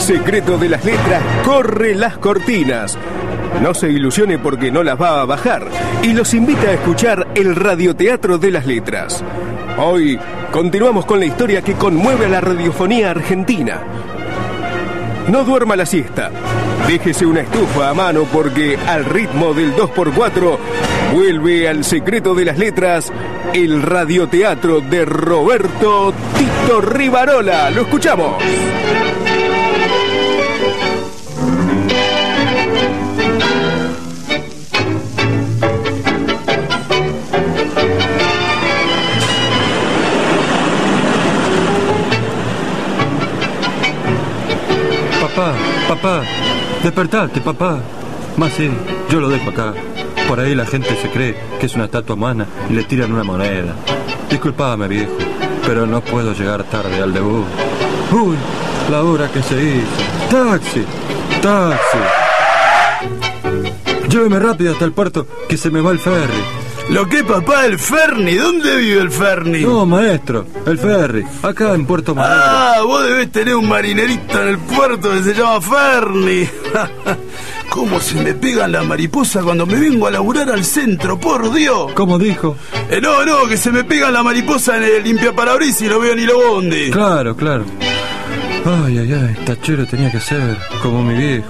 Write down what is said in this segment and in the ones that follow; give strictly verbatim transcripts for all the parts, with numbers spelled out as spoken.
secreto de las letras corre las cortinas. No se ilusione porque no las va a bajar y los invita a escuchar el radioteatro de las letras. Hoy continuamos con la historia que conmueve a la radiofonía argentina. No duerma la siesta, déjese una estufa a mano porque al ritmo del dos por cuatro vuelve al secreto de las letras el radioteatro de Roberto Tito Rivarola. ¡Lo escuchamos! Papá, papá, despertate, papá. Más sí, yo lo dejo acá. Por ahí la gente se cree que es una estatua humana y le tiran una moneda. Disculpame, viejo, pero no puedo llegar tarde al debut. Uy, la hora que se hizo. ¡Taxi! ¡Taxi! Lléveme rápido hasta el puerto, que se me va el ferry. ¿Lo que, papá? ¿El Ferni? ¿Dónde vive el Ferni? No, maestro, el ferry, acá en Puerto Madero. Ah, vos debés tener un marinerito en el puerto que se llama Ferni. ¿Cómo se me pegan la mariposa cuando me vengo a laburar al centro, por Dios? ¿Cómo dijo? Eh, no, no, que se me pegan la mariposa en el limpiaparabrisas y no veo ni lo bondi. Claro, claro. Ay, ay, ay, tachero tenía que ser como mi viejo.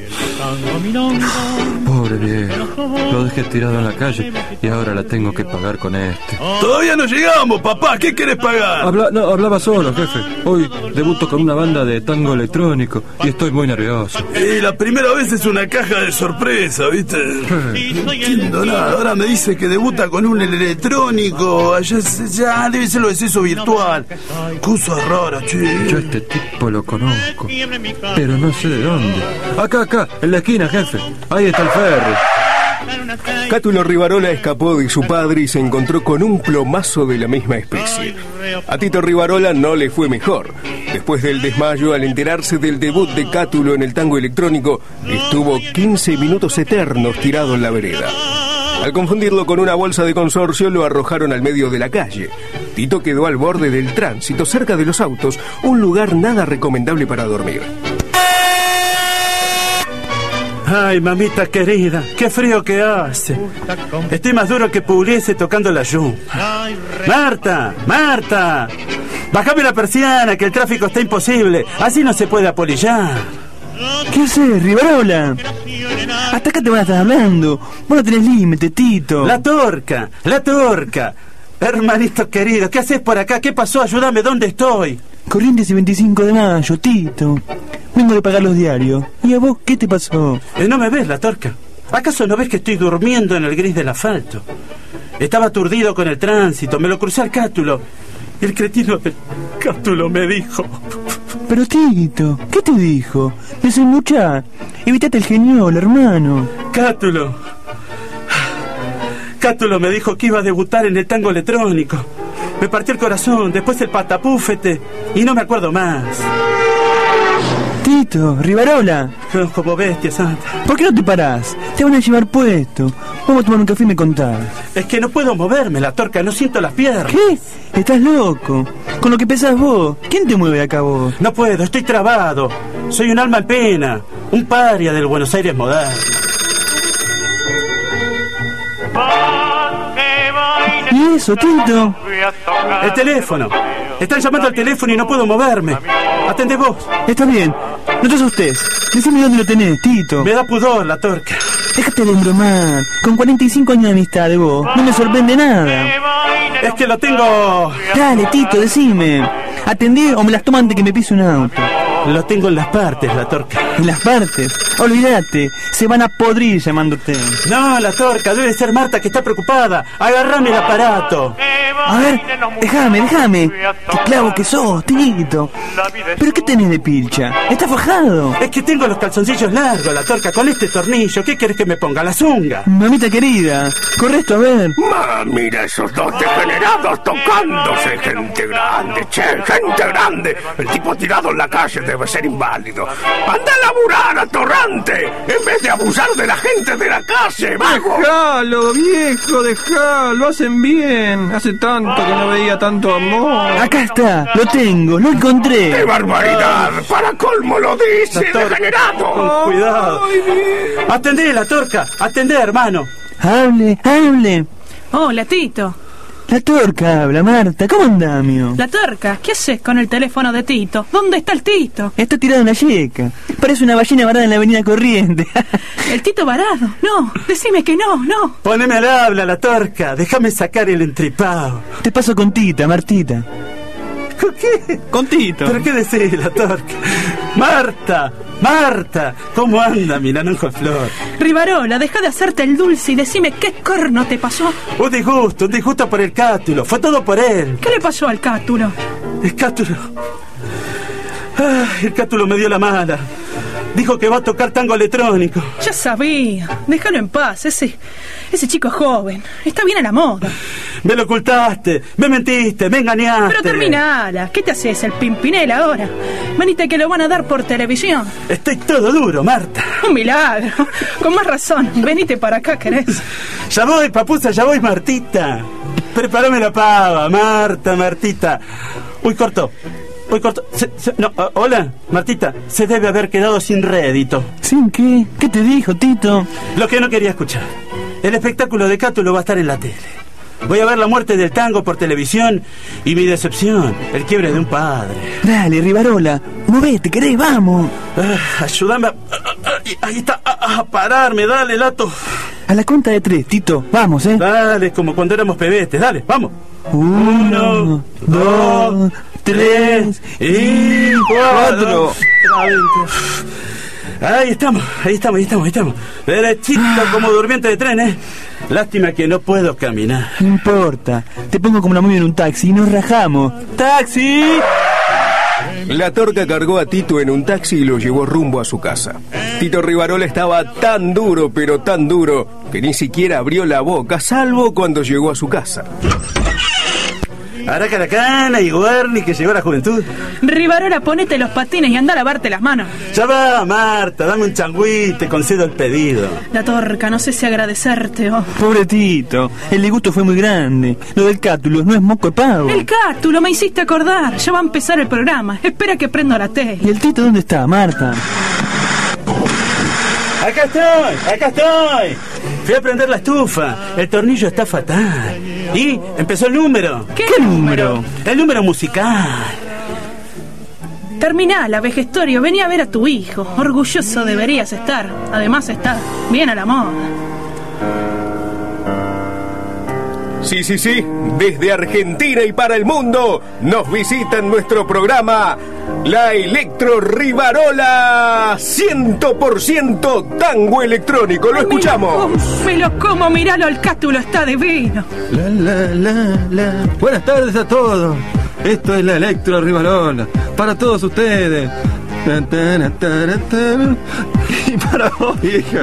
Pobre viejo, lo dejé tirado en la calle y ahora la tengo que pagar con este. Todavía no llegamos, papá, ¿qué querés pagar? Habla, no, hablaba solo, jefe. Hoy debuto con una banda de tango electrónico y estoy muy nervioso. Y la primera vez es una caja de sorpresa, ¿viste? No entiendo nada, ahora me dice que debuta con un electrónico, allá ya debe ser lo de eso virtual. Cosa rara, che. Yo a este tipo lo conozco, pero no sé de dónde. Acá, acá, en la esquina, jefe. Ahí está el ferry. Cátulo Rivarola escapó de su padre y se encontró con un plomazo de la misma especie. A Tito Rivarola no le fue mejor. Después del desmayo, al enterarse del debut de Cátulo en el tango electrónico, estuvo quince minutos eternos tirado en la vereda. Al confundirlo con una bolsa de consorcio, lo arrojaron al medio de la calle. Tito quedó al borde del tránsito, cerca de los autos, un lugar nada recomendable para dormir. Ay, mamita querida, qué frío que hace. Estoy más duro que Pugliese tocando la lluvia. Marta, Marta, bájame la persiana, que el tráfico está imposible. Así no se puede apolillar. ¿Qué haces, Rivarola? Hasta acá te van a estar hablando. Vos no tenés límite, Tito. La torca, la torca. Hermanito querido, ¿qué haces por acá? ¿Qué pasó? Ayúdame, ¿dónde estoy? Corrientes y veinticinco de mayo, Tito. Vengo de pagar los diarios. ¿Y a vos qué te pasó? Eh, ¿No me ves, la torca? ¿Acaso no ves que estoy durmiendo en el gris del asfalto? Estaba aturdido con el tránsito, me lo crucé al Cátulo. Y el cretino del Cátulo me dijo... Pero, Tito, ¿qué te dijo? Desenmuchá. Evitate el geniol, hermano. Cátulo... Cátulo me dijo que iba a debutar en el tango electrónico. Me partió el corazón, después el patapúfete, y no me acuerdo más. Tito, Rivarola. Como bestia santa. ¿Por qué no te parás? Te van a llevar puesto. Vamos a tomar un café y me contás. Es que no puedo moverme, la torca, no siento las piernas. ¿Qué? Estás loco. Con lo que pesás vos, ¿quién te mueve acá vos? No puedo, estoy trabado. Soy un alma en pena, un paria del Buenos Aires moderno. ¿Y eso, Tito? El teléfono. Están llamando al teléfono y no puedo moverme. Atendé vos. Está bien. No te asustes. Decime dónde lo tenés, Tito. Me da pudor la torca. Déjate de embromar. Con cuarenta y cinco años de amistad de vos, no me sorprende nada. Es que lo tengo... Dale, Tito, decime. ¿Atendé o me las tomo antes que me pise un auto? Lo tengo en las partes, la torca. ¿En las partes? Olvídate, se van a podrir llamándote. No, la torca, debe ser Marta que está preocupada. Agarrame el aparato. A ver, déjame, déjame. Qué clavo que sos, Tito. ¿Pero qué tenés de pilcha? ¿Está fajado? Es que tengo los calzoncillos largos, la torca, con este tornillo. ¿Qué querés que me ponga? ¿La zunga? Mamita querida, corre esto a ver. Ma, mira esos dos degenerados tocándose. Gente grande, che, gente grande. El tipo tirado en la calle de debe ser inválido. ¡Anda a laburar, atorrante! En vez de abusar de la gente de la calle, vago. Déjalo, viejo, déjalo. Hacen bien. Hace tanto que no veía tanto amor. Acá está, lo tengo, lo encontré. ¡Qué barbaridad! ¡Para colmo lo dice, degenerado! Con cuidado. Atendé, la Torca. Atendé, hermano. Hable, hable. Hola, Tito. La Torca habla, Marta. ¿Cómo andamio? La Torca, ¿qué haces con el teléfono de Tito? ¿Dónde está el Tito? Está tirado en la yeca. Parece una ballena varada en la avenida Corriente. ¿El Tito varado? No, decime que no, no. Poneme al habla, la Torca. Déjame sacar el entripado. Te paso con Tita, Martita. ¿Con qué? Con Tito. ¿Pero qué decís, la Torca? Marta, Marta, ¿cómo anda mi naranjo flor? Rivarola, deja de hacerte el dulce y decime qué corno te pasó. Un disgusto, un disgusto por el cátulo. Fue todo por él. ¿Qué le pasó al cátulo? El cátulo... Ay, el cátulo me dio la mala. Dijo que va a tocar tango electrónico. Ya sabía. Déjalo en paz. Ese, ese chico es joven. Está bien a la moda. Me lo ocultaste, me mentiste, me engañaste. Pero terminala. ¿Qué te haces, el Pimpinela ahora? Venite que lo van a dar por televisión. Estoy todo duro, Marta. Un milagro. Con más razón. Venite para acá, ¿querés? Ya voy, papusa, ya voy, Martita. Prepárame la pava, Marta, Martita. Uy, cortó. Uy, cortó. Se, se, no, uh, hola, Martita. Se debe haber quedado sin rédito. ¿Sin qué? ¿Qué te dijo, Tito? Lo que no quería escuchar. El espectáculo de Cátulo va a estar en la tele. Voy a ver la muerte del tango por televisión y mi decepción, el quiebre de un padre. Dale, Rivarola, movete, querés, vamos. Ah, ayúdame a... Ahí, ahí está, a, a pararme, dale, Lato. A la cuenta de tres, Tito, vamos, ¿eh? Dale, como cuando éramos pebetes, dale, vamos. Uno, dos, tres y cuatro. Ahí estamos, ahí estamos, ahí estamos, ahí estamos. Derechito como durmiente de tren, ¿eh? Lástima que no puedo caminar. No importa, te pongo como la momia en un taxi y nos rajamos. ¡Taxi! La Torca cargó a Tito en un taxi y lo llevó rumbo a su casa. Tito Rivarola estaba tan duro, pero tan duro, que ni siquiera abrió la boca, salvo cuando llegó a su casa. Aracaracana y Guarni, que llegó la juventud. Rivarola, ponete los patines y anda a lavarte las manos. Ya va, Marta, dame un changüí, te concedo el pedido. La Torca, no sé si agradecerte o... Oh. Pobre Tito, el disgusto fue muy grande. Lo del cátulo no es moco de pavo. El cátulo, me hiciste acordar. Ya va a empezar el programa. Espera que prendo la tele. ¿Y el Tito dónde está, Marta? Acá estoy, acá estoy. Fui a prender la estufa. El tornillo está fatal. Y empezó el número. ¿Qué, ¿Qué número? El número musical. Terminala, vejestorio. Vení a ver a tu hijo. Orgulloso deberías estar. Además está bien a la moda. Sí, sí, sí, desde Argentina y para el mundo nos visita en nuestro programa la Electro Rivarola, cien por ciento tango electrónico. Lo escuchamos. Me lo como, míralo, el cátulo está divino. La, la, la, la. Buenas tardes a todos. Esto es la Electro Rivarola. Para todos ustedes. Y para vos, vieja.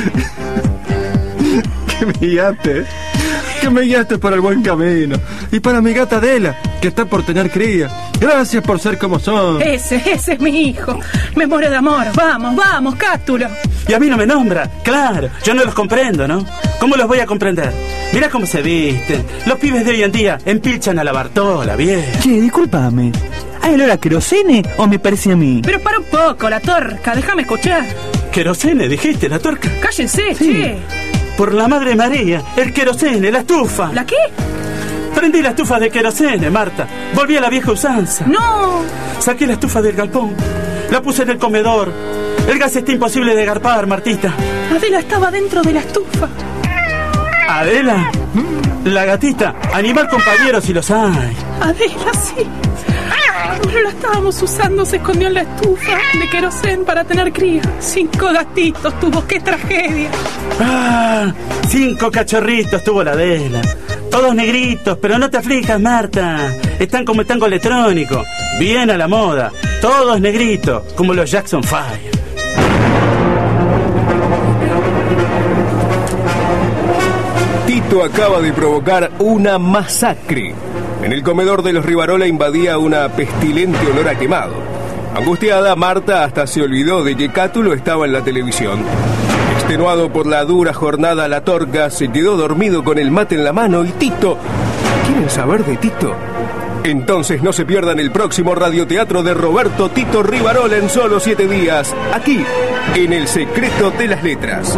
Que me guiaste. Que me guiaste por el buen camino. Y para mi gata Adela, que está por tener cría. Gracias por ser como son. Ese, ese es mi hijo. Me muero de amor. Vamos, vamos, cátulo. Y a mí no me nombra. Claro, yo no los comprendo, ¿no? ¿Cómo los voy a comprender? Mirá cómo se visten. Los pibes de hoy en día empilchan a la Bartola, bien. Che, discúlpame. ¿Hay olor a querosene o me parece a mí? Pero para un poco, la Torca. Déjame escuchar. ¿Querosene dijiste, la Torca? Cállense, Sí. che. Por la Madre María, el querosene, la estufa. ¿La qué? Prendí la estufa de querosene, Marta. Volví a la vieja usanza. No. Saqué la estufa del galpón. La puse en el comedor. El gas está imposible de garpar, Martita. Adela estaba dentro de la estufa. ¿Adela? La gatita. Animal compañero si los hay. Adela, sí. Cuando la estábamos usando se escondió en la estufa de querosén para tener cría. Cinco gatitos tuvo, qué tragedia. Ah, cinco cachorritos tuvo la Adela. Todos negritos, pero no te aflijas, Marta. Están como el tango electrónico. Bien a la moda. Todos negritos, como los Jackson Five. Tito acaba de provocar una masacre. En el comedor de los Rivarola invadía una pestilente olor a quemado. Angustiada, Marta hasta se olvidó de que Cátulo estaba en la televisión. Extenuado por la dura jornada, la Torca se quedó dormido con el mate en la mano y Tito... ¿Quieren saber de Tito? Entonces no se pierdan el próximo radioteatro de Roberto Tito Rivarola en solo siete días, aquí, en El Secreto de las Letras.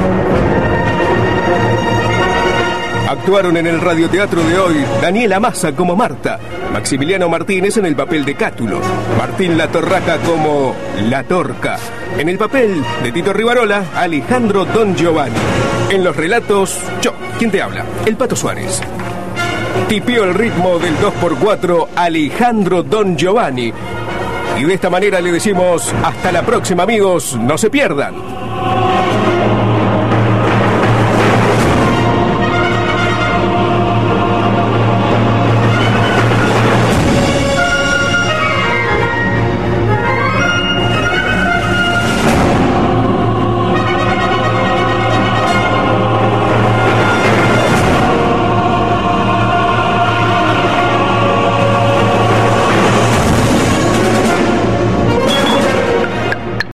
Actuaron en el radioteatro de hoy Daniela Massa como Marta, Maximiliano Martínez en el papel de Cátulo, Martín Latorraca como La Torca, en el papel de Tito Rivarola, Alejandro Don Giovanni. En los relatos, yo, ¿quién te habla? El Pato Suárez. Tipió el ritmo del dos por cuatro Alejandro Don Giovanni. Y de esta manera le decimos hasta la próxima, amigos, no se pierdan